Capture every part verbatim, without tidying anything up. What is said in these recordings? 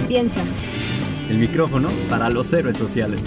piensa. El micrófono para los héroes sociales.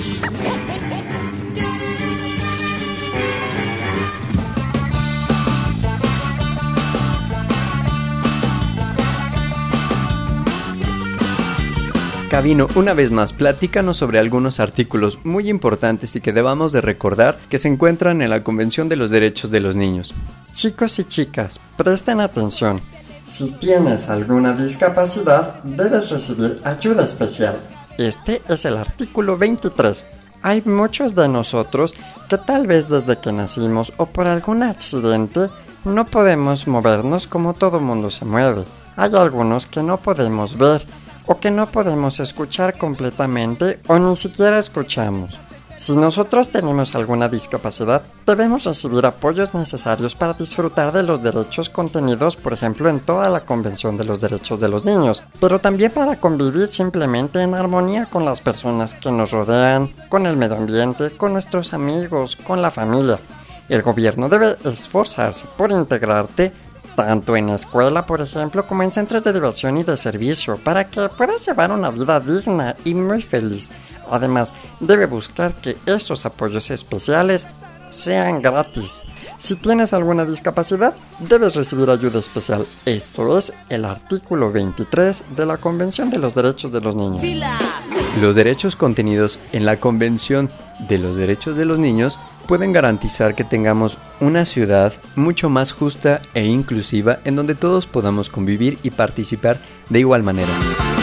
Gabino, una vez más, platícanos sobre algunos artículos muy importantes y que debamos de recordar que se encuentran en la Convención de los Derechos de los Niños. Chicos y chicas, presten atención. Si tienes alguna discapacidad, debes recibir ayuda especial. Este es el artículo veintitrés. Hay muchos de nosotros que tal vez desde que nacimos o por algún accidente no podemos movernos como todo mundo se mueve. Hay algunos que no podemos ver o que no podemos escuchar completamente o ni siquiera escuchamos. Si nosotros tenemos alguna discapacidad, debemos recibir apoyos necesarios para disfrutar de los derechos contenidos, por ejemplo, en toda la Convención de los Derechos de los Niños, pero también para convivir simplemente en armonía con las personas que nos rodean, con el medio ambiente, con nuestros amigos, con la familia. El gobierno debe esforzarse por integrarte tanto en la escuela, por ejemplo, como en centros de diversión y de servicio, para que puedas llevar una vida digna y muy feliz. Además, debe buscar que esos apoyos especiales sean gratis. Si tienes alguna discapacidad, debes recibir ayuda especial. Esto es el artículo veintitrés de la Convención de los Derechos de los Niños. Los derechos contenidos en la Convención de los Derechos de los Niños pueden garantizar que tengamos una ciudad mucho más justa e inclusiva en donde todos podamos convivir y participar de igual manera.